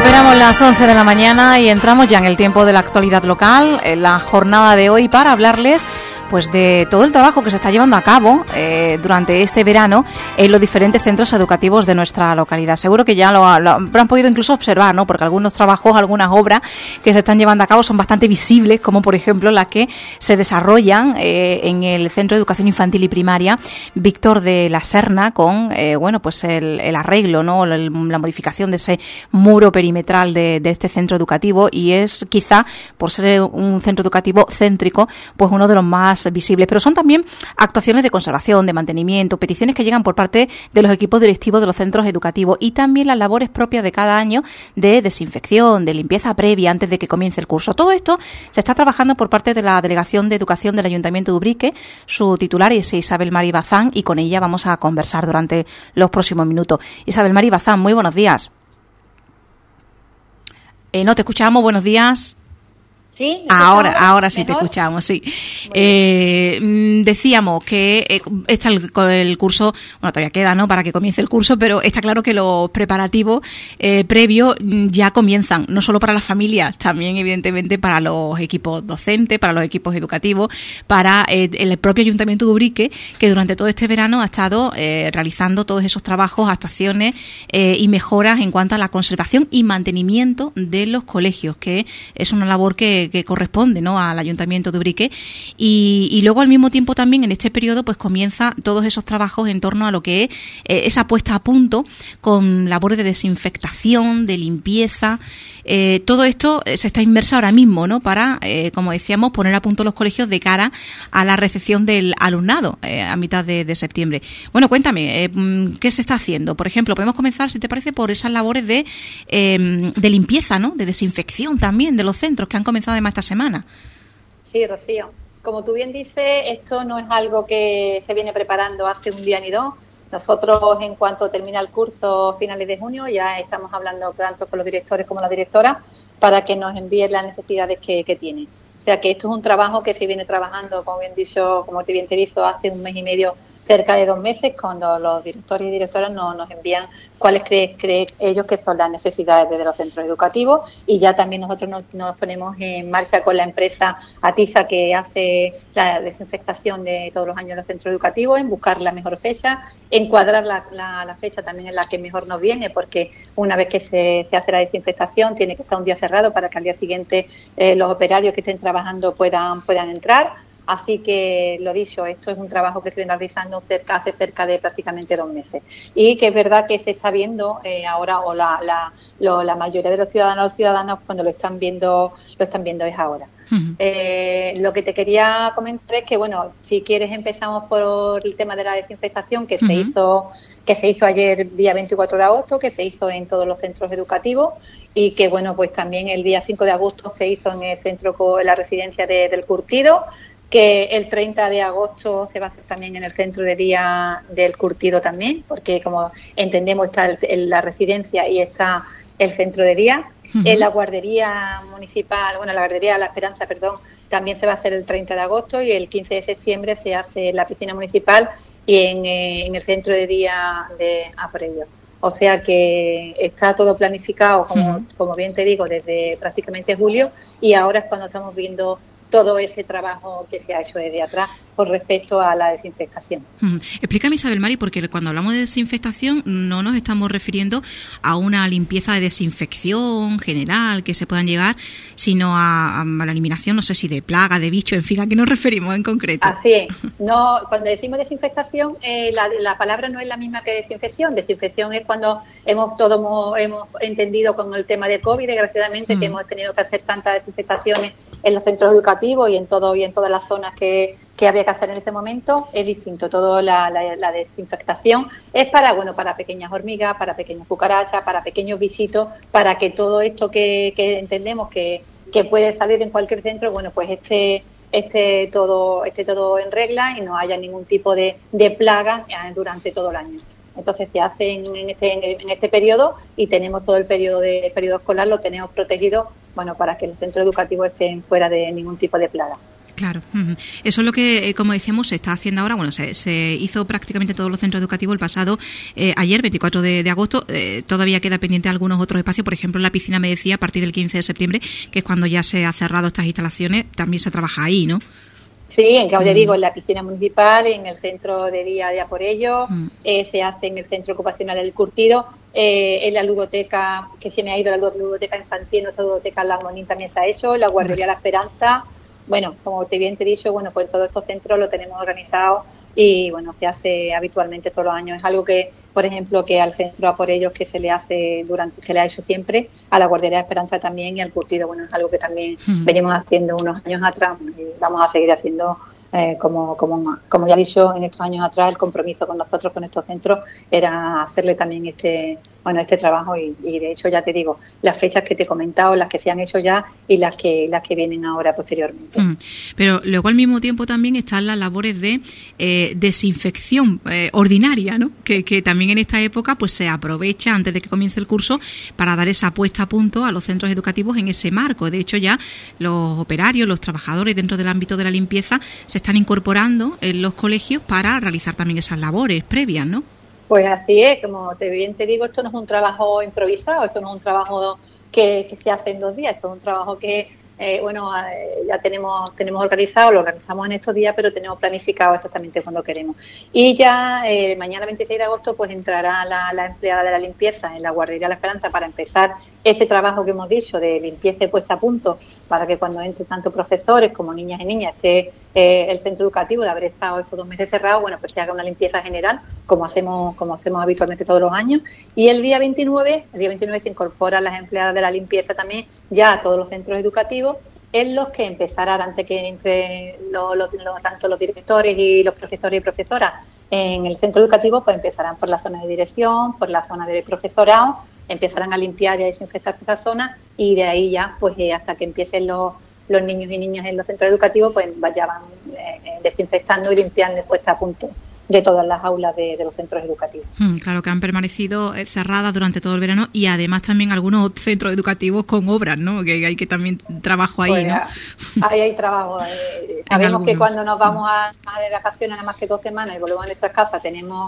Superamos las 11 de la mañana y entramos ya en el tiempo de la actualidad local, en la jornada de hoy, para hablarles pues de todo el trabajo que se está llevando a cabo durante este verano en los diferentes centros educativos de nuestra localidad. Seguro que ya lo han podido incluso observar, ¿no? Porque algunos trabajos, algunas obras que se están llevando a cabo son bastante visibles, como por ejemplo las que se desarrollan en el Centro de Educación Infantil y Primaria Víctor de la Serna, con pues el arreglo, ¿no? La modificación de ese muro perimetral de este centro educativo, y es quizá, por ser un centro educativo céntrico, pues uno de los más visibles, pero son también actuaciones de conservación, de mantenimiento, peticiones que llegan por parte de los equipos directivos de los centros educativos, y también las labores propias de cada año de desinfección, de limpieza previa antes de que comience el curso. Todo esto se está trabajando por parte de la Delegación de Educación del Ayuntamiento de Ubrique. Su titular es Isabel Mari Bazán, y con ella vamos a conversar durante los próximos minutos. Isabel Mari Bazán, muy buenos días. No te escuchamos, buenos días. ¿Sí? Ahora sí ¿Mejor? te escuchamos, sí. Decíamos que está el curso, bueno, todavía queda, ¿no?, para que comience el curso, pero está claro que los preparativos previos ya comienzan, no solo para las familias, también evidentemente para los equipos docentes, para los equipos educativos, para el propio Ayuntamiento de Ubrique, que durante todo este verano ha estado realizando todos esos trabajos, actuaciones y mejoras en cuanto a la conservación y mantenimiento de los colegios, que es una labor que corresponde, ¿no?, al Ayuntamiento de Ubrique, y luego al mismo tiempo también en este periodo pues comienza todos esos trabajos en torno a lo que es esa puesta a punto con labores de desinfectación, de limpieza. Todo esto se está inmerso ahora mismo, ¿no?, para, como decíamos, poner a punto los colegios de cara a la recepción del alumnado a mitad de septiembre. Bueno, cuéntame, ¿qué se está haciendo? Por ejemplo, podemos comenzar, si te parece, por esas labores de limpieza, ¿no?, de desinfección también de los centros que han comenzado además esta semana. Sí, Rocío. Como tú bien dices, esto no es algo que se viene preparando hace un día ni dos. Nosotros, en cuanto termina el curso finales de junio, ya estamos hablando tanto con los directores como las directoras para que nos envíen las necesidades que tienen. O sea que esto es un trabajo que se viene trabajando, como bien dicho, como te bien te dicho, hace un mes y medio, cerca de 2 meses, cuando los directores y directoras nos envían cuáles creen ellos que son las necesidades de los centros educativos, y ya también nosotros nos ponemos en marcha con la empresa Atisa, que hace la desinfectación de todos los años de los centros educativos, en buscar la mejor fecha, encuadrar la fecha también en la que mejor nos viene, porque una vez que se hace la desinfectación tiene que estar un día cerrado para que al día siguiente los operarios que estén trabajando puedan entrar. Así que, lo dicho, esto es un trabajo que se viene realizando hace cerca de prácticamente 2 meses. Y que es verdad que se está viendo ahora, o la mayoría de los ciudadanos cuando lo están viendo es ahora. Uh-huh. Lo que te quería comentar es que, bueno, si quieres empezamos por el tema de la desinfectación que uh-huh. se hizo ayer, día 24 de agosto, que se hizo en todos los centros educativos, y que, bueno, pues también el día 5 de agosto se hizo en el centro, en la residencia del Curtido, que el 30 de agosto se va a hacer también en el centro de día del Curtido también, porque como entendemos está la residencia y está el centro de día. Uh-huh. En la guardería municipal, la guardería La Esperanza, también se va a hacer el 30 de agosto, y el 15 de septiembre se hace en la piscina municipal y en el centro de día de Aporello. O sea que está todo planificado, como bien te digo, desde prácticamente julio, y ahora es cuando estamos viendo todo ese trabajo que se ha hecho desde atrás con respecto a la desinfectación. Explícame, Isabel Mari, porque cuando hablamos de desinfectación no nos estamos refiriendo a una limpieza de desinfección general que se puedan llegar, sino a la eliminación, no sé si de plagas, de bichos, en fin, ¿a qué nos referimos en concreto? Así es. No, cuando decimos desinfectación, la palabra no es la misma que desinfección. Desinfección es cuando hemos entendido con el tema de COVID, desgraciadamente, que hemos tenido que hacer tantas desinfectaciones en los centros educativos y en todas las zonas que había que hacer en ese momento. Es distinto. Todo la desinfectación es para pequeñas hormigas, para pequeñas cucarachas, para pequeños bichitos, para que todo esto que entendemos que puede salir en cualquier centro, bueno, pues esté todo en regla y no haya ningún tipo de plaga durante todo el año. Entonces se hace en este periodo, y tenemos todo el periodo escolar, lo tenemos protegido, bueno, para que los centros educativos estén fuera de ningún tipo de plaga. Claro, eso es lo que, como decíamos, se está haciendo ahora. Bueno, se hizo prácticamente todos los centros educativos el pasado ayer, 24 de agosto. Todavía queda pendiente algunos otros espacios, por ejemplo, la piscina, me decía, a partir del 15 de septiembre, que es cuando ya se ha cerrado estas instalaciones, también se trabaja ahí, ¿no? Sí, en ya digo, en la piscina municipal, en el centro de día de por ello, se hace en el centro ocupacional El Curtido, en la ludoteca, que se me ha ido la ludoteca infantil, nuestra ludoteca La Monín también se ha hecho, la guardería La Esperanza. Bueno, como bien te he dicho, bueno, pues todos estos centros lo tenemos organizado y bueno, se hace habitualmente todos los años. Es algo que, por ejemplo, que al centro a por ellos que se le ha hecho siempre, a la guardería de Esperanza también y al Curtido, bueno, es algo que también venimos haciendo unos años atrás y vamos a seguir haciendo. Como ya he dicho, en estos años atrás el compromiso con nosotros, con estos centros, era hacerle también este trabajo y de hecho ya te digo, las fechas que te he comentado, las que se han hecho ya y las que vienen ahora posteriormente. Pero luego al mismo tiempo también están las labores de desinfección ordinaria, ¿no? Que también en esta época pues se aprovecha antes de que comience el curso para dar esa puesta a punto a los centros educativos en ese marco. De hecho ya los operarios, los trabajadores dentro del ámbito de la limpieza se están incorporando en los colegios para realizar también esas labores previas, ¿no? Pues así es, como bien te digo, esto no es un trabajo improvisado, esto no es un trabajo que se hace en 2 días, esto es un trabajo que, ya tenemos organizado, lo organizamos en estos días, pero tenemos planificado exactamente cuando queremos. Y ya mañana 26 de agosto pues entrará la empleada de la limpieza en la guardería La Esperanza para empezar ese trabajo que hemos dicho de limpieza y puesta a punto, para que cuando entre tanto profesores como niñas y niñas esté el centro educativo, de haber estado estos 2 meses cerrados, bueno, pues se haga una limpieza general, como hacemos habitualmente todos los años. Y el día 29 se incorporan las empleadas de la limpieza también ya a todos los centros educativos, en los que empezarán, antes que entre tanto los directores y los profesores y profesoras en el centro educativo, pues empezarán por la zona de dirección, por la zona de profesorado, empezarán a limpiar y a desinfectar esa zona y de ahí ya, pues hasta que empiecen los niños y niñas en los centros educativos, pues ya van desinfectando y limpiando y puesta a punto de todas las aulas de los centros educativos. Claro, que han permanecido cerradas durante todo el verano y además también algunos centros educativos con obras, ¿no? Que hay que también trabajo ahí, pues, ¿no? Ahí hay trabajo. Sabemos que cuando nos vamos de vacaciones nada más que 2 semanas y volvemos a nuestras casas tenemos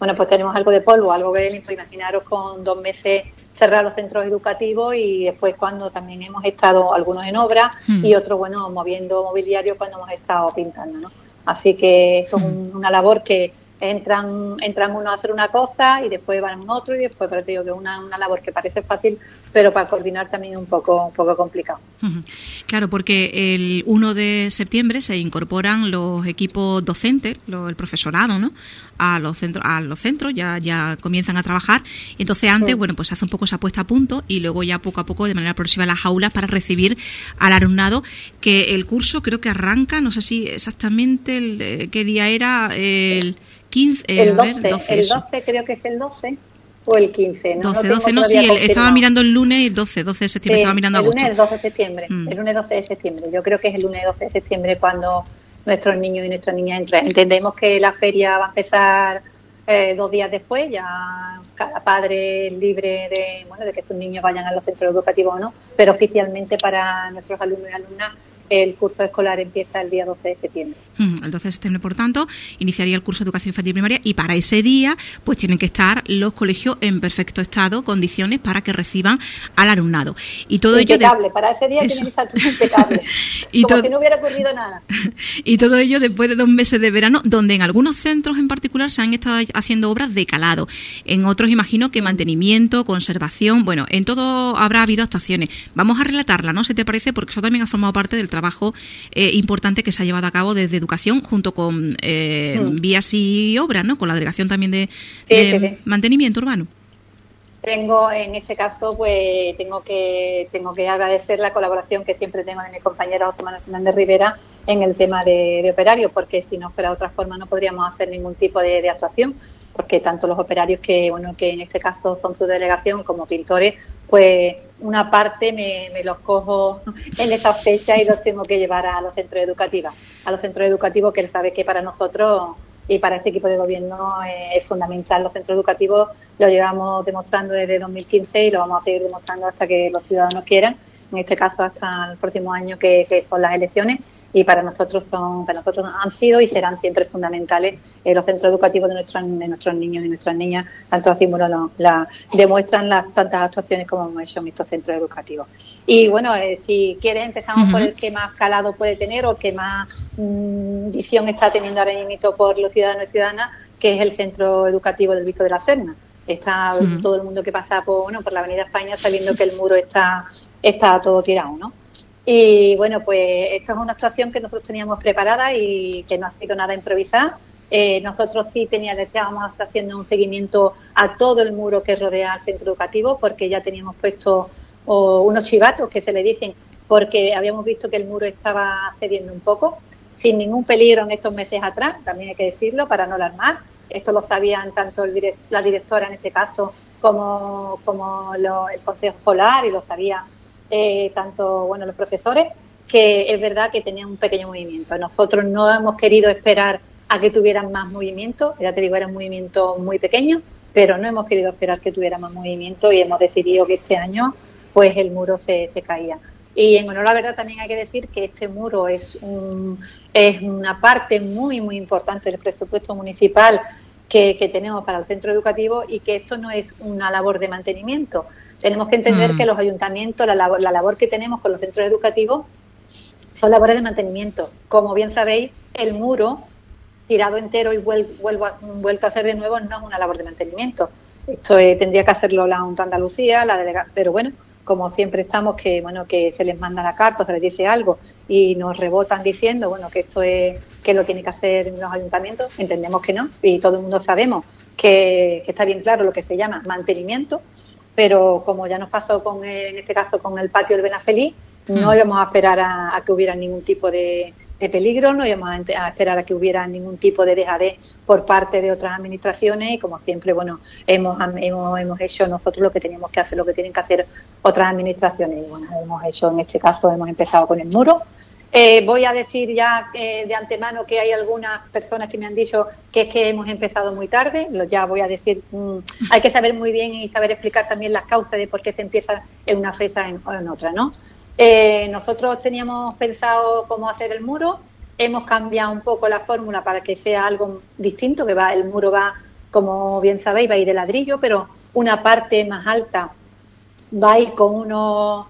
algo de polvo, algo que limpio. Imaginaros con 2 meses cerrar los centros educativos y después cuando también hemos estado algunos en obra y otros, bueno, moviendo mobiliario cuando hemos estado pintando, ¿no? Así que esto es una labor que entran uno a hacer una cosa y después van a otro y después, pero te digo que es una labor que parece fácil, pero para coordinar también es un poco complicado. Claro, porque el 1 de septiembre se incorporan los equipos docentes, el profesorado, ¿no? A los centros ya comienzan a trabajar y entonces antes, bueno, pues se hace un poco esa puesta a punto y luego ya poco a poco de manera progresiva las aulas para recibir al alumnado, que el curso creo que arranca, no sé si exactamente qué día era, el 15, el 12 creo que es el 12 o el 15, ¿no? 12, no, sí, estaba mirando el lunes 12 de septiembre, sí, estaba mirando agosto. El lunes 12 de septiembre, el lunes 12 de septiembre, yo creo que es el lunes 12 de septiembre cuando nuestros niños y nuestras niñas entran. Entendemos que la feria va a empezar 2 días después, ya cada padre es libre de que sus niños vayan a los centros educativos o no, pero oficialmente para nuestros alumnos y alumnas el curso escolar empieza el día 12 de septiembre. El 12 de septiembre, por tanto, iniciaría el curso de educación infantil y primaria y para ese día pues tienen que estar los colegios en perfecto estado, condiciones para que reciban al alumnado. Y todo impecable, para ese día tienen que estar todos impecables, como si no hubiera ocurrido nada. Y todo ello después de 2 meses de verano, donde en algunos centros en particular se han estado haciendo obras de calado. En otros imagino que mantenimiento, conservación, bueno, en todo habrá habido actuaciones. Vamos a relatarla, ¿no? ¿Se te parece? Porque eso también ha formado parte del trabajo importante que se ha llevado a cabo desde educación junto con vías y obras, ¿no? Con la delegación también de mantenimiento urbano. En este caso, pues tengo que agradecer la colaboración que siempre tengo de mi compañera José Manuel Fernández Rivera en el tema de operarios, porque si no fuera de otra forma no podríamos hacer ningún tipo de actuación, porque tanto los operarios que en este caso son su delegación como pintores, pues una parte me los cojo en esa fecha y los tengo que llevar a los centros educativos, que él sabe que para nosotros y para este equipo de gobierno es fundamental. Los centros educativos lo llevamos demostrando desde 2015 y lo vamos a seguir demostrando hasta que los ciudadanos quieran, en este caso hasta el próximo año que son las elecciones, y para nosotros han sido y serán siempre fundamentales los centros educativos de nuestros niños y nuestras niñas. Tanto así demuestran las tantas actuaciones como hemos hecho en estos centros educativos. Y bueno, si quieres empezamos por el que más calado puede tener o que más visión está teniendo ahora mismo por los ciudadanos y ciudadanas, que es el Centro Educativo del Visto de la Serna. Está todo el mundo que pasa por la Avenida España sabiendo que el muro está todo tirado, ¿no? Y bueno, pues esta es una actuación que nosotros teníamos preparada y que no ha sido nada improvisada. Nosotros sí estábamos haciendo un seguimiento a todo el muro que rodea al centro educativo, porque ya teníamos puesto unos chivatos que se le dicen, porque habíamos visto que el muro estaba cediendo un poco, sin ningún peligro en estos meses atrás, también hay que decirlo, para no alarmar. Esto lo sabían tanto la directora en este caso como el consejo escolar, y lo sabía tanto los profesores, que es verdad que tenían un pequeño movimiento. Nosotros no hemos querido esperar a que tuvieran más movimiento, ya te digo, era un movimiento muy pequeño, pero no hemos querido esperar que tuviera más movimiento y hemos decidido que este año pues el muro se caía. Y en honor a la verdad también hay que decir que este muro es una parte muy, muy importante del presupuesto municipal que tenemos para el centro educativo, y que esto no es una labor de mantenimiento. Tenemos que entender que los ayuntamientos, la labor que tenemos con los centros educativos son labores de mantenimiento. Como bien sabéis, el muro tirado entero y vuelto a hacer de nuevo no es una labor de mantenimiento. Esto tendría que hacerlo la Junta de Andalucía, pero bueno, como siempre estamos que se les manda la carta, se les dice algo y nos rebotan diciendo que esto que lo tiene que hacer los ayuntamientos, entendemos que no, y todo el mundo sabemos que está bien claro lo que se llama mantenimiento, pero como ya nos pasó en este caso con el patio del Benafeliz, no íbamos a esperar a que hubiera ningún tipo de peligro, no íbamos a esperar a que hubiera ningún tipo de dejadez por parte de otras administraciones, y como siempre hemos hecho nosotros lo que teníamos que hacer, lo que tienen que hacer otras administraciones, y hemos hecho, en este caso hemos empezado con el muro. Voy a decir ya de antemano que hay algunas personas que me han dicho que es que hemos empezado muy tarde. Ya voy a decir, hay que saber muy bien y saber explicar también las causas de por qué se empieza en una fecha o en otra, ¿no? Nosotros teníamos pensado cómo hacer el muro, hemos cambiado un poco la fórmula para que sea algo distinto, el muro va, como bien sabéis, va a ir de ladrillo, pero una parte más alta va a ir con unos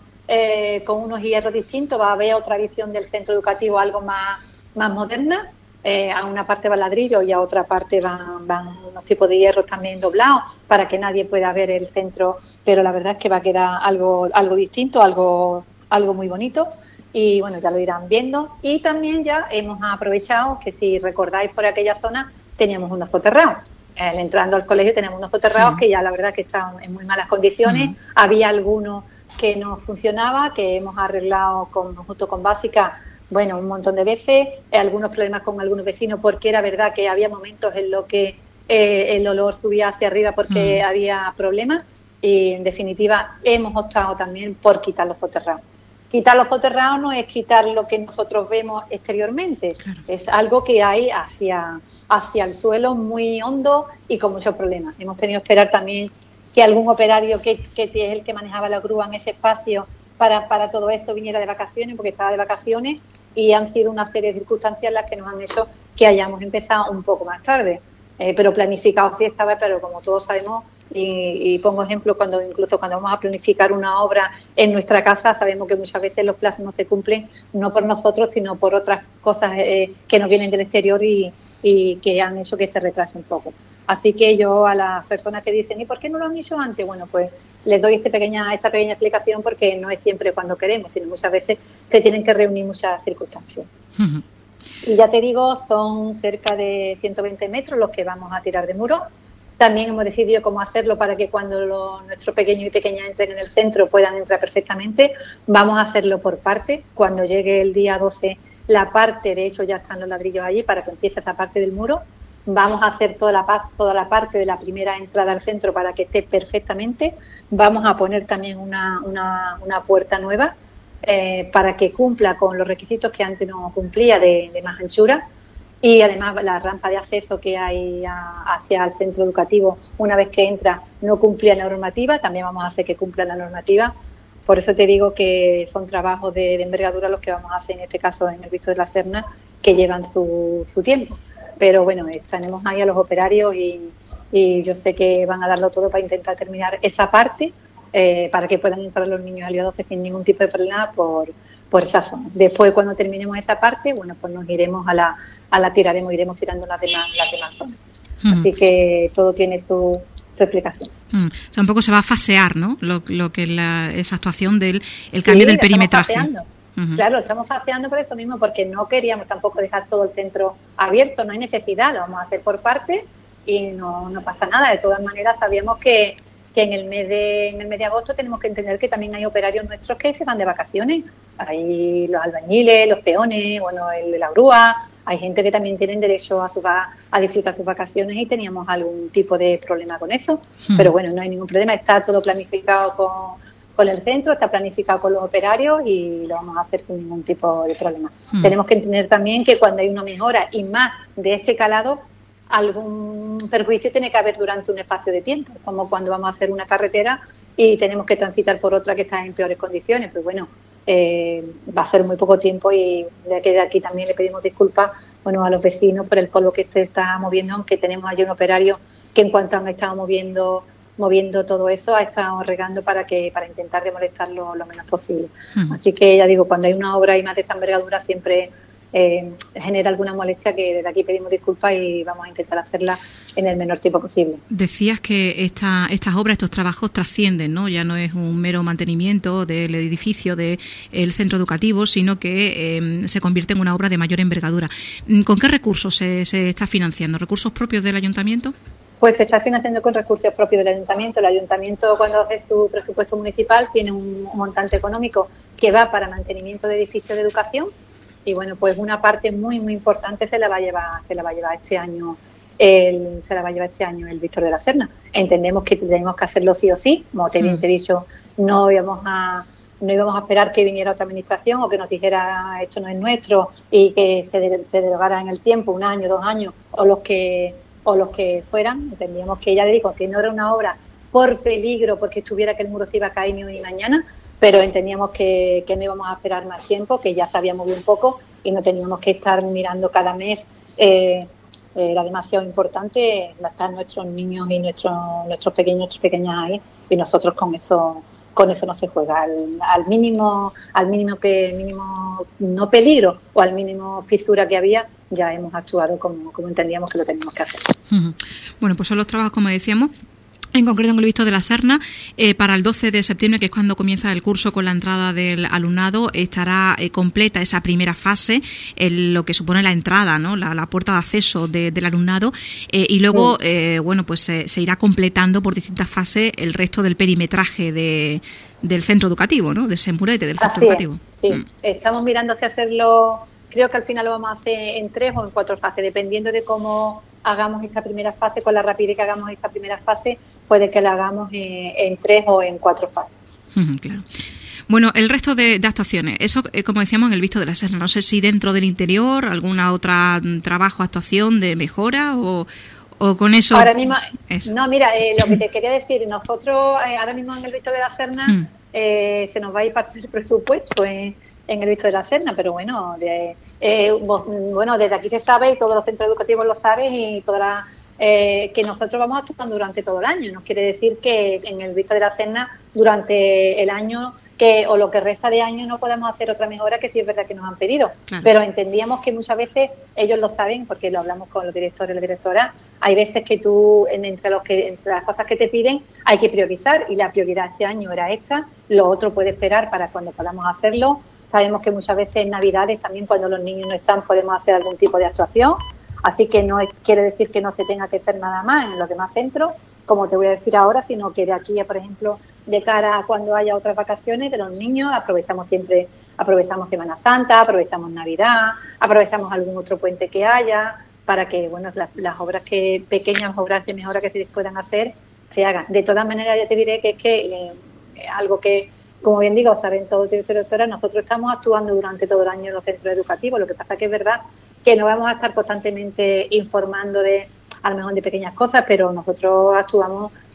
hierros distintos, va a haber otra visión del centro educativo, algo más moderna. A una parte va ladrillo y a otra parte van unos tipos de hierros también doblados para que nadie pueda ver el centro, pero la verdad es que va a quedar algo distinto, algo muy bonito, y bueno, ya lo irán viendo. Y también ya hemos aprovechado que, si recordáis, por aquella zona teníamos unos soterrados. Entrando al colegio tenemos unos soterrados que ya la verdad que estaban en muy malas condiciones. Había algunos que no funcionaba, que hemos arreglado junto con Básica, un montón de veces, algunos problemas con algunos vecinos, porque era verdad que había momentos en los que el olor subía hacia arriba porque había problemas, y en definitiva hemos optado también por quitar los soterrados. Quitar los soterrados no es quitar lo que nosotros vemos exteriormente, claro. Es algo que hay hacia el suelo muy hondo y con muchos problemas. Hemos tenido que esperar también que algún operario que es el que manejaba la grúa en ese espacio para todo esto viniera de vacaciones, porque estaba de vacaciones, y han sido una serie de circunstancias las que nos han hecho que hayamos empezado un poco más tarde. Pero planificado sí estaba, pero como todos sabemos, y pongo ejemplo, incluso cuando vamos a planificar una obra en nuestra casa, sabemos que muchas veces los plazos no se cumplen, no por nosotros, sino por otras cosas que nos vienen del exterior y que han hecho que se retrase un poco. Así que yo, a las personas que dicen, ¿y por qué no lo han hecho antes? Bueno, pues les doy esta pequeña explicación, porque no es siempre cuando queremos, sino muchas veces se tienen que reunir muchas circunstancias. Y ya te digo, son cerca de 120 metros los que vamos a tirar de muro. También hemos decidido cómo hacerlo para que cuando nuestros pequeños y pequeñas entren en el centro puedan entrar perfectamente. Vamos a hacerlo por partes. Cuando llegue el día 12, la parte, de hecho ya están los ladrillos allí para que empiece esta parte del muro. Vamos a hacer toda la parte de la primera entrada al centro para que esté perfectamente. Vamos a poner también una puerta nueva para que cumpla con los requisitos que antes no cumplía de más anchura. Y además la rampa de acceso que hay hacia el centro educativo, una vez que entra, no cumplía la normativa. También vamos a hacer que cumpla la normativa, Por eso te digo que son trabajos de envergadura los que vamos a hacer en este caso en el Visto de la Serna, que llevan su tiempo. Pero bueno, tenemos ahí a los operarios y yo sé que van a darlo todo para intentar terminar esa parte, para que puedan entrar los niños al IO12 sin ningún tipo de problema por esa zona. Después, cuando terminemos esa parte, bueno, pues nos iremos iremos tirando las demás zonas. Así que todo tiene su explicación. O sea, un poco se va a fasear, ¿no? Lo que esa actuación del cambio del perimetraje. Claro, estamos faseando por eso mismo, porque no queríamos tampoco dejar todo el centro abierto, no hay necesidad, lo vamos a hacer por partes y no pasa nada. De todas maneras, sabíamos que en el mes de agosto tenemos que entender que también hay operarios nuestros que se van de vacaciones. Hay los albañiles, los peones, bueno, el de la grúa. Hay gente que también tiene derecho a disfrutar sus vacaciones y teníamos algún tipo de problema con eso. Pero bueno, no hay ningún problema. Está todo planificado con el centro, está planificado con los operarios y lo vamos a hacer sin ningún tipo de problema. Tenemos que entender también que cuando hay una mejora y más de este calado, algún perjuicio tiene que haber durante un espacio de tiempo, como cuando vamos a hacer una carretera y tenemos que transitar por otra que está en peores condiciones. Pues bueno, va a ser muy poco tiempo y de aquí también le pedimos disculpas, bueno, a los vecinos por el polvo que se está moviendo, aunque tenemos allí un operario que en cuanto han estado moviendo todo eso, ha estado regando para intentar demolestarlo lo menos posible. Así que ya digo, cuando hay una obra y más de esa envergadura siempre genera alguna molestia, que desde aquí pedimos disculpas y vamos a intentar hacerla en el menor tiempo posible. Decías que estas obras, estos trabajos trascienden, ¿no? Ya no es un mero mantenimiento del edificio del centro educativo, sino que se convierte en una obra de mayor envergadura. ¿Con qué recursos se está financiando? ¿Recursos propios del ayuntamiento? Pues se está financiando con recursos propios del ayuntamiento. El ayuntamiento, cuando haces tu presupuesto municipal, tiene un montante económico que va para mantenimiento de edificios de educación. Y bueno, pues una parte muy muy importante se la va a llevar este año el Víctor de la Serna. Entendemos que tenemos que hacerlo sí o sí, como te he dicho, no íbamos a esperar que viniera otra administración o que nos dijera esto no es nuestro y que se derogara en el tiempo, 1 año, 2 años o los que fueran. Entendíamos que ella le dijo que no era una obra por peligro, porque estuviera que el muro se iba a caer ni hoy ni mañana, pero entendíamos que no íbamos a esperar más tiempo, que ya sabíamos bien poco y no teníamos que estar mirando cada mes. Era demasiado importante estar nuestros niños y nuestros pequeñas ahí, y nosotros con eso no se juega. Al mínimo no peligro o al mínimo fisura que había, ya hemos actuado como entendíamos que lo teníamos que hacer. Bueno, pues son los trabajos, como decíamos, en concreto en el Visto de la Serna, para el 12 de septiembre, que es cuando comienza el curso con la entrada del alumnado, estará completa esa primera fase, lo que supone la entrada, ¿no? La puerta de acceso del alumnado, y luego, bueno, pues se irá completando por distintas fases el resto del perimetraje del centro educativo, ¿no? De ese murete del centro educativo. Sí, estamos mirando si hacerlo, creo que al final lo vamos a hacer en 3 o en 4 fases, dependiendo de cómo hagamos esta primera fase, con la rapidez que hagamos esta primera fase, puede que la hagamos en 3 o en 4 fases. Claro. Bueno, el resto de actuaciones, eso, como decíamos, en el Visto de la Serna, no sé si dentro del interior, alguna otra trabajo, actuación de mejora o con eso. Ahora mismo, eso. No, mira, lo que te quería decir, nosotros ahora mismo en el Visto de la Serna se nos va a ir parte del presupuesto en el Visto de la Serna, pero bueno, desde aquí se sabe y todos los centros educativos lo saben y podrá que nosotros vamos actuando durante todo el año. No quiere decir que en el Visto de la Serna durante el año o lo que resta de año no podamos hacer otra mejora, que sí es verdad que nos han pedido. Claro. Pero entendíamos que muchas veces ellos lo saben, porque lo hablamos con los directores y las directoras. Hay veces que tú, entre las cosas que te piden, hay que priorizar, y la prioridad este año era esta. Lo otro puede esperar para cuando podamos hacerlo. Sabemos que muchas veces en Navidades, también cuando los niños no están, podemos hacer algún tipo de actuación. Así que no quiere decir que no se tenga que hacer nada más en los demás centros, como te voy a decir ahora, sino que de aquí, por ejemplo, de cara a cuando haya otras vacaciones de los niños, aprovechamos Semana Santa, aprovechamos Navidad, aprovechamos algún otro puente que haya, para que bueno, las obras pequeñas obras de mejora que se puedan hacer, se hagan. De todas maneras, ya te diré que es que algo que, como bien digo, saben todos los directores y directoras, nosotros estamos actuando durante todo el año en los centros educativos. Lo que pasa que es verdad que no vamos a estar constantemente informando a lo mejor de pequeñas cosas, pero nosotros actuamos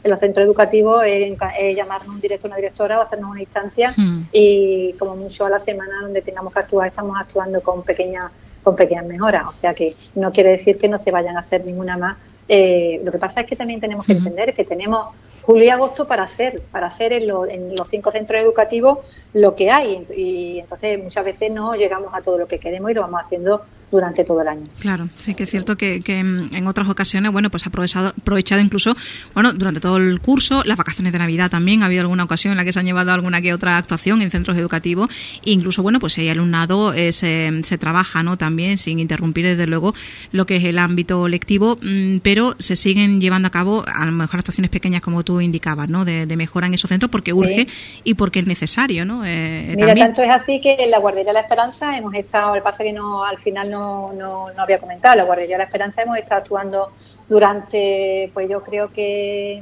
los centros educativos es llamarnos un director o una directora o hacernos una instancia y como mucho a la semana donde tengamos que actuar estamos actuando con pequeñas mejoras. O sea que no quiere decir que no se vayan a hacer ninguna más. Lo que pasa es que también tenemos que entender que tenemos julio y agosto para hacer en los 5 centros educativos lo que hay y entonces muchas veces no llegamos a todo lo que queremos y lo vamos haciendo durante todo el año. Claro, sí que es cierto que en otras ocasiones, bueno, pues ha aprovechado incluso, bueno, durante todo el curso, las vacaciones de Navidad también, ha habido alguna ocasión en la que se han llevado alguna que otra actuación en centros educativos e incluso, bueno, pues el alumnado se trabaja, ¿no? También sin interrumpir desde luego lo que es el ámbito lectivo, pero se siguen llevando a cabo a lo mejor actuaciones pequeñas como tú indicabas, ¿no? De mejora en esos centros porque urge y porque es necesario, ¿no? Mira, también. Tanto es así que en la Guardería de la Esperanza hemos estado, el pasa que al final no había comentado, la Guardería de la Esperanza hemos estado actuando durante, pues yo creo que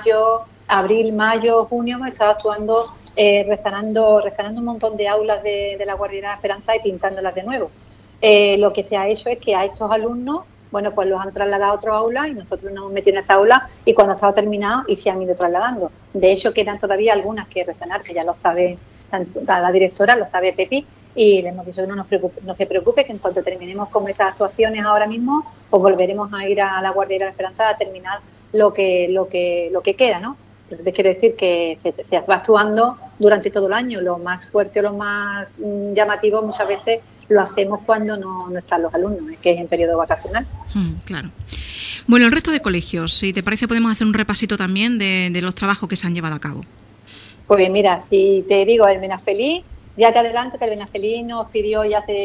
abril, mayo, junio, hemos estado actuando rezanando un montón de aulas de la Guardería de la Esperanza y pintándolas de nuevo. Lo que se ha hecho es que a estos alumnos, bueno, pues los han trasladado a otro aula y nosotros nos hemos metido en esa aula y cuando ha estado terminado y se han ido trasladando. De hecho, quedan todavía algunas que rezanar, que ya lo sabe la directora, lo sabe Pepi, y le hemos dicho que no se preocupe, que en cuanto terminemos con estas actuaciones ahora mismo, pues volveremos a ir a la Guardería de la Esperanza a terminar lo que queda, ¿no? Entonces quiero decir que se va actuando durante todo el año. Lo más fuerte o lo más llamativo muchas veces lo hacemos cuando no están los alumnos, que es en periodo vacacional. Claro. Bueno, el resto de colegios, si te parece, podemos hacer un repasito también de los trabajos que se han llevado a cabo. Pues mira, si te digo el Benafeliz, ya te adelanto que el Benafeliz nos pidió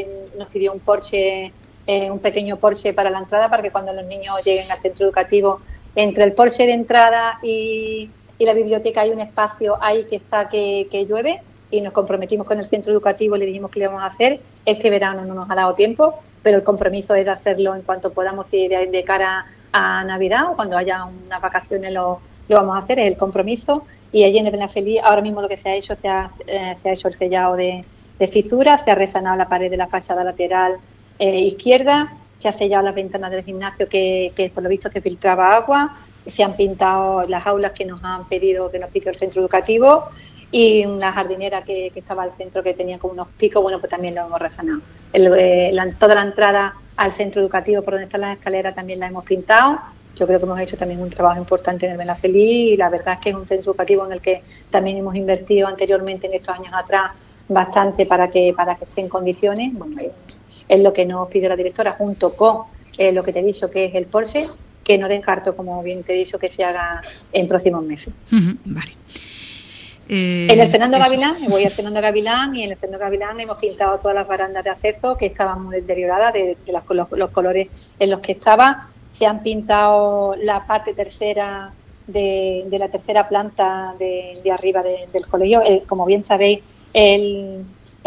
un Porsche, un pequeño Porsche para la entrada, para que cuando los niños lleguen al centro educativo, entre el Porsche de entrada y la biblioteca hay un espacio ahí que llueve, y nos comprometimos con el centro educativo y le dijimos que lo íbamos a hacer. Este verano no nos ha dado tiempo, pero el compromiso es de hacerlo en cuanto podamos ir de cara a Navidad o cuando haya unas vacaciones lo vamos a hacer, es el compromiso. Y allí en el Benafeliz ahora mismo lo que se ha hecho, se ha hecho el sellado de fisuras, se ha resanado la pared de la fachada lateral izquierda, se ha sellado las ventanas del gimnasio que por lo visto se filtraba agua, se han pintado las aulas que nos pidió el centro educativo y una jardinera que estaba al centro que tenía como unos picos, bueno, pues también lo hemos resanado. Toda la entrada al centro educativo por donde están las escaleras también la hemos pintado. Yo creo que hemos hecho también un trabajo importante en el Benafeliz y la verdad es que es un centro educativo en el que también hemos invertido anteriormente en estos años atrás bastante para que esté en condiciones. Bueno, es lo que nos pide la directora junto con lo que te he dicho que es el Porsche, que no descarto, como bien te he dicho, que se haga en próximos meses. Vale. En el Fernando Gavilán, voy al Fernando Gavilán y en el Fernando Gavilán hemos pintado todas las barandas de acceso que estaban muy deterioradas de los colores en los que estaba. Se han pintado la parte tercera de la tercera planta de arriba del colegio. Como bien sabéis, el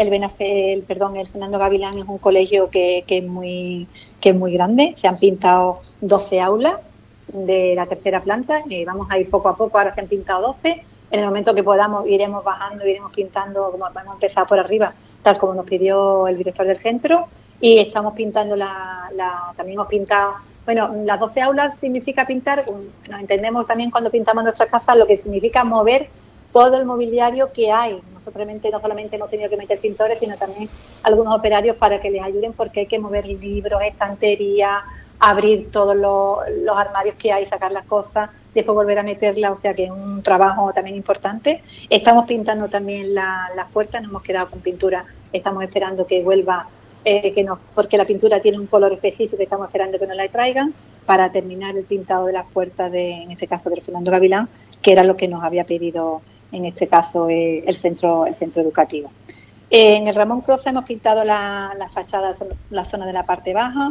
Fernando Gavilán es un colegio que es muy grande. Se han pintado 12 aulas de la tercera planta y vamos a ir poco a poco. Ahora se han pintado 12. En el momento que podamos iremos bajando, iremos pintando, como vamos a empezar por arriba, tal como nos pidió el director del centro. Y estamos pintando también hemos pintado. Bueno, las 12 aulas significa pintar, nos entendemos también cuando pintamos nuestras casas lo que significa mover todo el mobiliario que hay. Nosotros no solamente hemos tenido que meter pintores, sino también algunos operarios para que les ayuden porque hay que mover libros, estanterías, abrir todos los armarios que hay, sacar las cosas, después volver a meterlas, o sea que es un trabajo también importante. Estamos pintando también las puertas, nos hemos quedado con pintura, estamos esperando que vuelva. Porque la pintura tiene un color específico que estamos esperando que nos la traigan para terminar el pintado de las puertas en este caso del Fernando Gavilán, que era lo que nos había pedido en este caso el centro educativo. En el Ramón Croza hemos pintado la fachada, la zona de la parte baja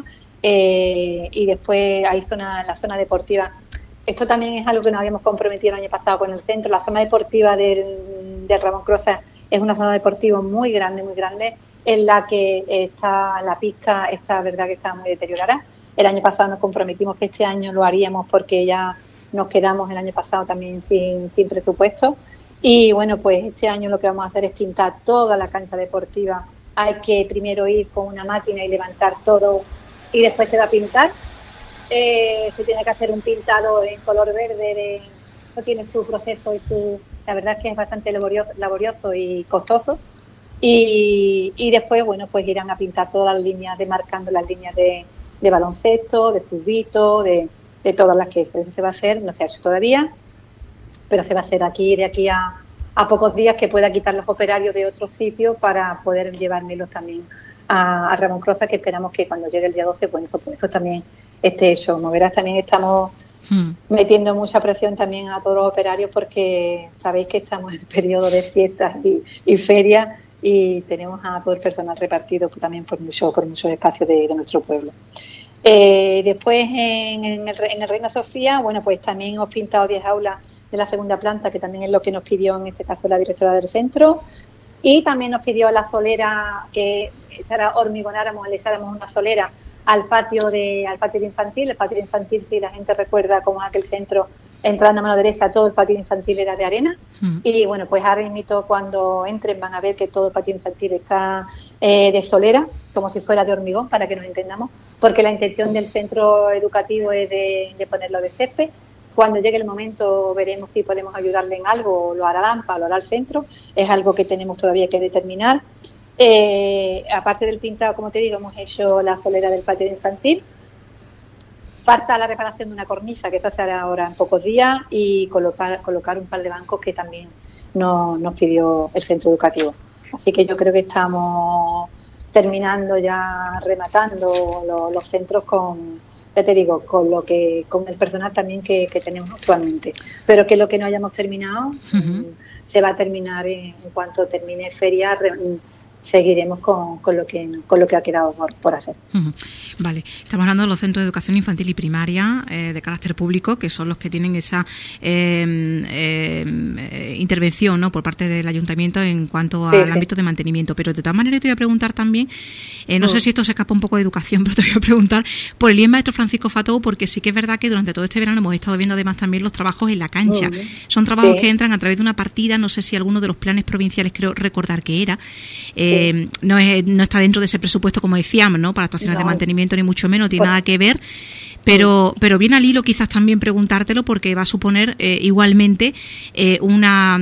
y después hay la zona deportiva. Esto también es algo que nos habíamos comprometido el año pasado con el centro. La zona deportiva del Ramón Croza es una zona deportiva muy grande, en la que está la pista, verdad que está muy deteriorada. El año pasado nos comprometimos que este año lo haríamos porque ya nos quedamos el año pasado también sin presupuesto. Y bueno, pues este año lo que vamos a hacer es pintar toda la cancha deportiva. Hay que primero ir con una máquina y levantar todo y después se va a pintar. Se tiene que hacer un pintado en color verde tiene su proceso y la verdad es que es bastante laborioso y costoso. Y después, bueno, pues irán a pintar todas las líneas, demarcando las líneas de baloncesto, de fulbito, de todas las que se va a hacer, no se ha hecho todavía, pero se va a hacer de aquí a pocos días, que pueda quitar los operarios de otros sitios para poder llevármelos también a Ramón Croza, que esperamos que cuando llegue el día 12, pues eso también esté hecho. Como verás, también estamos metiendo mucha presión también a todos los operarios, porque sabéis que estamos en periodo de fiestas y ferias, y tenemos a todo el personal repartido también por muchos espacios de nuestro pueblo. Después en el Reina Sofía, bueno, pues también hemos pintado 10 aulas de la segunda planta, que también es lo que nos pidió en este caso la directora del centro, y también nos pidió la solera, que hormigonáramos, le echáramos una solera al patio de infantil. El patio de infantil, si la gente recuerda cómo es aquel centro, entrando a mano derecha, todo el patio infantil era de arena. Y bueno, pues ahora mismo cuando entren van a ver que todo el patio infantil está de solera, como si fuera de hormigón, para que nos entendamos, porque la intención del centro educativo es de ponerlo de césped. Cuando llegue el momento veremos si podemos ayudarle en algo, lo hará Lampa, lo hará el centro, es algo que tenemos todavía que determinar. Aparte del pintado, como te digo, hemos hecho la solera del patio infantil. Falta la reparación de una cornisa, que eso se hará ahora en pocos días, y colocar un par de bancos que también nos pidió el centro educativo. Así que yo creo que estamos terminando ya, rematando los centros con el personal también que tenemos actualmente. Pero que lo que no hayamos terminado se va a terminar en cuanto termine feria. Seguiremos con lo que ha quedado por hacer. Vale, estamos hablando de los centros de educación infantil y primaria de carácter público, que son los que tienen esa intervención, ¿no?, por parte del ayuntamiento en cuanto al ámbito de mantenimiento. Pero de todas maneras te voy a preguntar también, no sé si esto se escapa un poco de educación, pero te voy a preguntar por el maestro Francisco Fatou, porque sí que es verdad que durante todo este verano hemos estado viendo además también los trabajos en la cancha. Son trabajos que entran a través de una partida, no sé si alguno de los planes provinciales, creo recordar que era, no está dentro de ese presupuesto, como decíamos, ¿no?, para actuaciones de mantenimiento, ni mucho menos, tiene nada que ver, pero viene al hilo quizás también preguntártelo, porque va a suponer igualmente una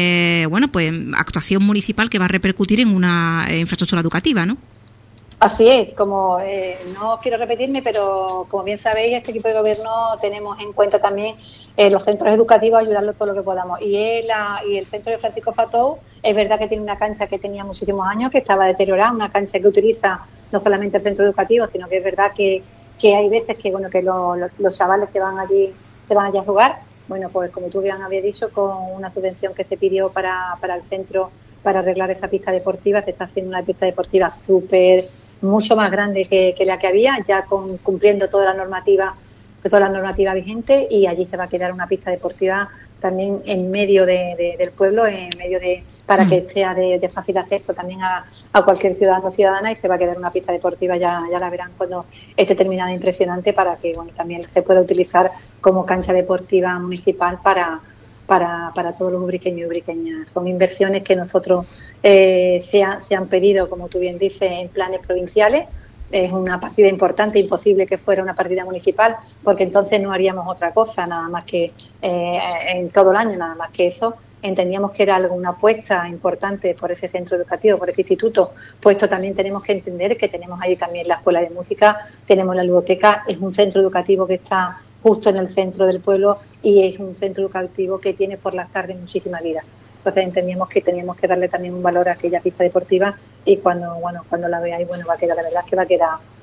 actuación municipal que va a repercutir en una infraestructura educativa, ¿no? Así es, como no quiero repetirme, pero como bien sabéis, este equipo de gobierno tenemos en cuenta también los centros educativos, ayudarlos todo lo que podamos. Y el centro de Francisco Fatou, es verdad que tiene una cancha que tenía muchísimos años, que estaba deteriorada, una cancha que utiliza no solamente el centro educativo, sino que es verdad que hay veces que los chavales se van allí a jugar. Bueno, pues como tú bien habías dicho, con una subvención que se pidió para el centro para arreglar esa pista deportiva, se está haciendo una pista deportiva mucho más grande que la que había, ya cumpliendo toda la normativa vigente, y allí se va a quedar una pista deportiva también en medio del pueblo, para que sea de fácil acceso también a cualquier ciudadano o ciudadana, y se va a quedar una pista deportiva, ya la verán cuando esté terminada, impresionante, para que también se pueda utilizar como cancha deportiva municipal para todos los ubriqueños y ubriqueñas. Son inversiones que nosotros se han pedido, como tú bien dices, en planes provinciales. Es una partida importante, imposible que fuera una partida municipal, porque entonces no haríamos otra cosa, nada más que en todo el año, nada más que eso. Entendíamos que era alguna apuesta importante por ese centro educativo, por ese instituto, puesto también tenemos que entender que tenemos ahí también la escuela de música, tenemos la ludoteca, es un centro educativo que está justo en el centro del pueblo, y es un centro educativo que tiene por las tardes muchísima vida. Entonces entendíamos que teníamos que darle también un valor a aquella pista deportiva, y cuando la veáis, va a quedar, la verdad es que va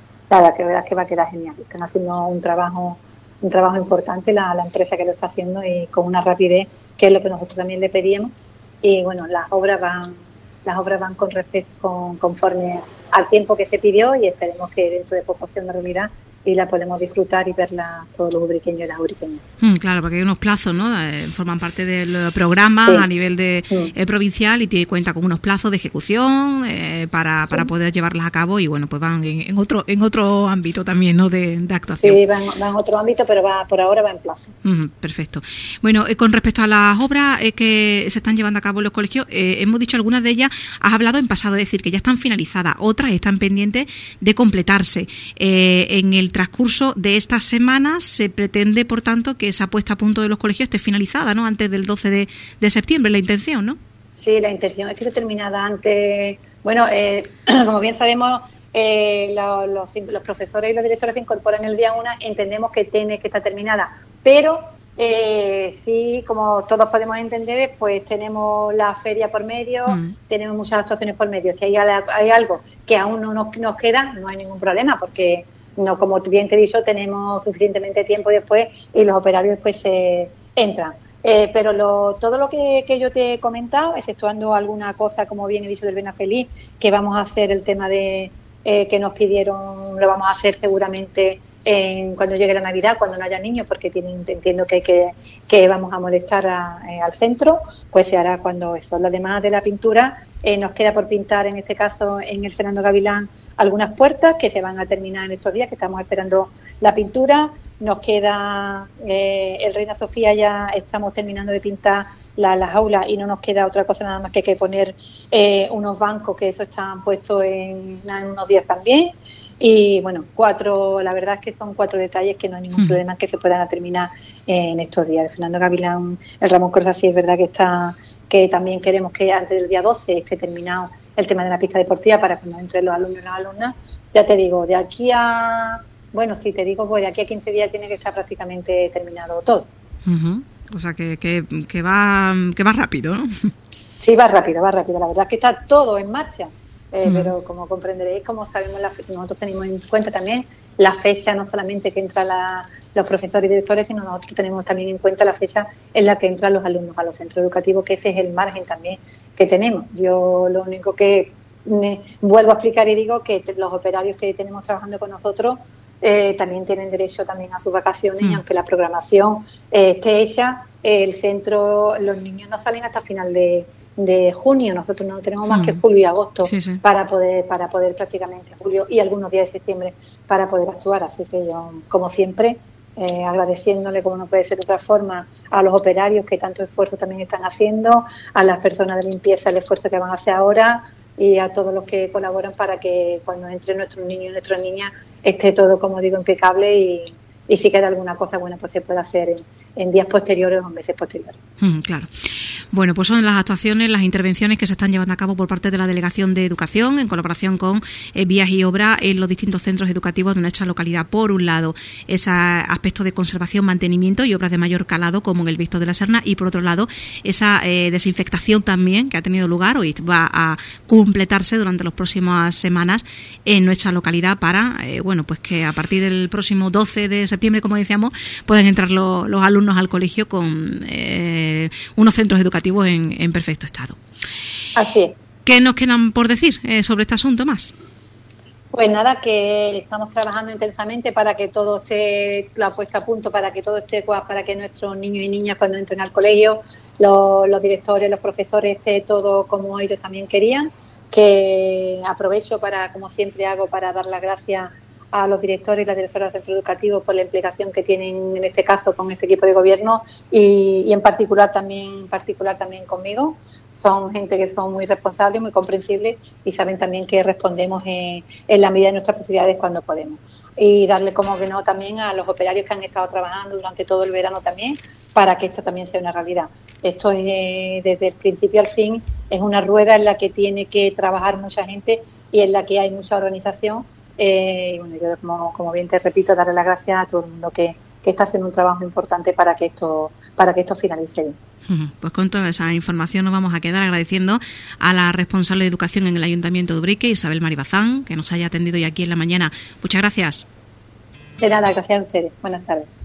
a quedar genial. Están haciendo un trabajo importante la empresa que lo está haciendo, y con una rapidez que es lo que nosotros también le pedíamos. Y las obras van conforme al tiempo que se pidió, y esperemos que dentro de poco sea una realidad y la podemos disfrutar y verla todos los ubriqueños y las ubriqueñas. Claro, porque hay unos plazos, ¿no? Forman parte del programa a nivel de provincial, y tiene cuenta con unos plazos de ejecución para poder llevarlas a cabo, y pues van en otro ámbito también, ¿no?, de actuación. Sí, van en otro ámbito, pero por ahora va en plazo. Perfecto. Bueno, con respecto a las obras que se están llevando a cabo en los colegios, hemos dicho algunas de ellas, has hablado en pasado, es decir, que ya están finalizadas, otras están pendientes de completarse. En el el transcurso de estas semanas se pretende, por tanto, que esa puesta a punto de los colegios esté finalizada, ¿no? Antes del 12 de septiembre, la intención, ¿no? Sí, la intención es que esté terminada antes. Bueno, como bien sabemos, los profesores y los directores se incorporan el día 1, entendemos que tiene que estar terminada, pero sí, como todos podemos entender, pues tenemos la feria por medio, tenemos muchas actuaciones por medio. Si hay algo que aún no nos queda, no hay ningún problema, porque no, como bien te he dicho, tenemos suficientemente tiempo después y los operarios después se entran. Pero todo lo que yo te he comentado, exceptuando alguna cosa, como bien he dicho, del Vena Feliz, que vamos a hacer el tema de que nos pidieron, lo vamos a hacer seguramente cuando llegue la Navidad, cuando no haya niños, porque entiendo que vamos a molestar al centro, pues se hará cuando eso. Lo demás de la pintura, nos queda por pintar, en este caso en el Fernando Gavilán, algunas puertas que se van a terminar en estos días, que estamos esperando la pintura. Nos queda el Reina Sofía, ya estamos terminando de pintar las aulas y no nos queda otra cosa nada más que poner unos bancos, que eso están puestos en unos días también. Y bueno, la verdad es que son 4 detalles que no hay ningún problema que se puedan terminar en estos días. El Fernando Gavilán, el Ramón Corsa, sí es verdad que también queremos que antes del día 12 esté terminado el tema de la pista deportiva para cuando entren los alumnos y las alumnas. Ya te digo, de aquí a... Bueno, si te digo, pues de aquí a 15 días tiene que estar prácticamente terminado todo. O sea, que va rápido, ¿no? Sí, va rápido. La verdad es que está todo en marcha. Pero como comprenderéis, como sabemos, nosotros tenemos en cuenta también la fecha, no solamente que entran los profesores y directores, sino nosotros tenemos también en cuenta la fecha en la que entran los alumnos a los centros educativos, que ese es el margen también que tenemos. Yo lo único que vuelvo a explicar y digo que los operarios que tenemos trabajando con nosotros también tienen derecho también a sus vacaciones, y aunque la programación esté hecha, el centro, los niños no salen hasta final de junio. Nosotros no tenemos más que julio y agosto para poder prácticamente julio y algunos días de septiembre para poder actuar. Así que yo, como siempre, agradeciéndole, como no puede ser de otra forma, a los operarios que tanto esfuerzo también están haciendo, a las personas de limpieza el esfuerzo que van a hacer ahora, y a todos los que colaboran para que cuando entren nuestros niños y nuestras niñas esté todo, como digo, impecable, y si queda alguna cosa buena, pues se puede hacer en días posteriores o en meses posteriores. Claro. Bueno, pues son las actuaciones, las intervenciones que se están llevando a cabo por parte de la Delegación de Educación en colaboración con Vías y Obra en los distintos centros educativos de nuestra localidad. Por un lado, ese aspecto de conservación, mantenimiento y obras de mayor calado, como en el Visto de la Serna, y por otro lado, esa desinfectación también que ha tenido lugar hoy va a completarse durante las próximas semanas en nuestra localidad para, pues que a partir del próximo 12 de septiembre, como decíamos, puedan entrar los alumnos al colegio con unos centros educativos en perfecto estado. Así es. ¿Qué nos quedan por decir sobre este asunto más? Pues nada, que estamos trabajando intensamente para que todo esté, la puesta a punto, para que todo esté, para que nuestros niños y niñas cuando entren al colegio, los directores, los profesores, esté todo como ellos también querían. Que aprovecho para, como siempre hago, para dar las gracias a los directores y las directoras del centro educativo por la implicación que tienen en este caso con este equipo de gobierno, y en particular también conmigo. Son gente que son muy responsables, muy comprensibles, y saben también que respondemos en la medida de nuestras posibilidades cuando podemos. Y darle como que no también a los operarios que han estado trabajando durante todo el verano también, para que esto también sea una realidad. Esto es, desde el principio al fin, es una rueda en la que tiene que trabajar mucha gente y en la que hay mucha organización. Y bueno, yo como bien te repito, darle las gracias a todo el mundo que está haciendo un trabajo importante para que esto finalice bien. Pues con toda esa información nos vamos a quedar agradeciendo a la responsable de educación en el Ayuntamiento de Ubrique, Isabel Maribazán, que nos haya atendido hoy aquí en la mañana. Muchas gracias. De nada, gracias a ustedes. Buenas tardes.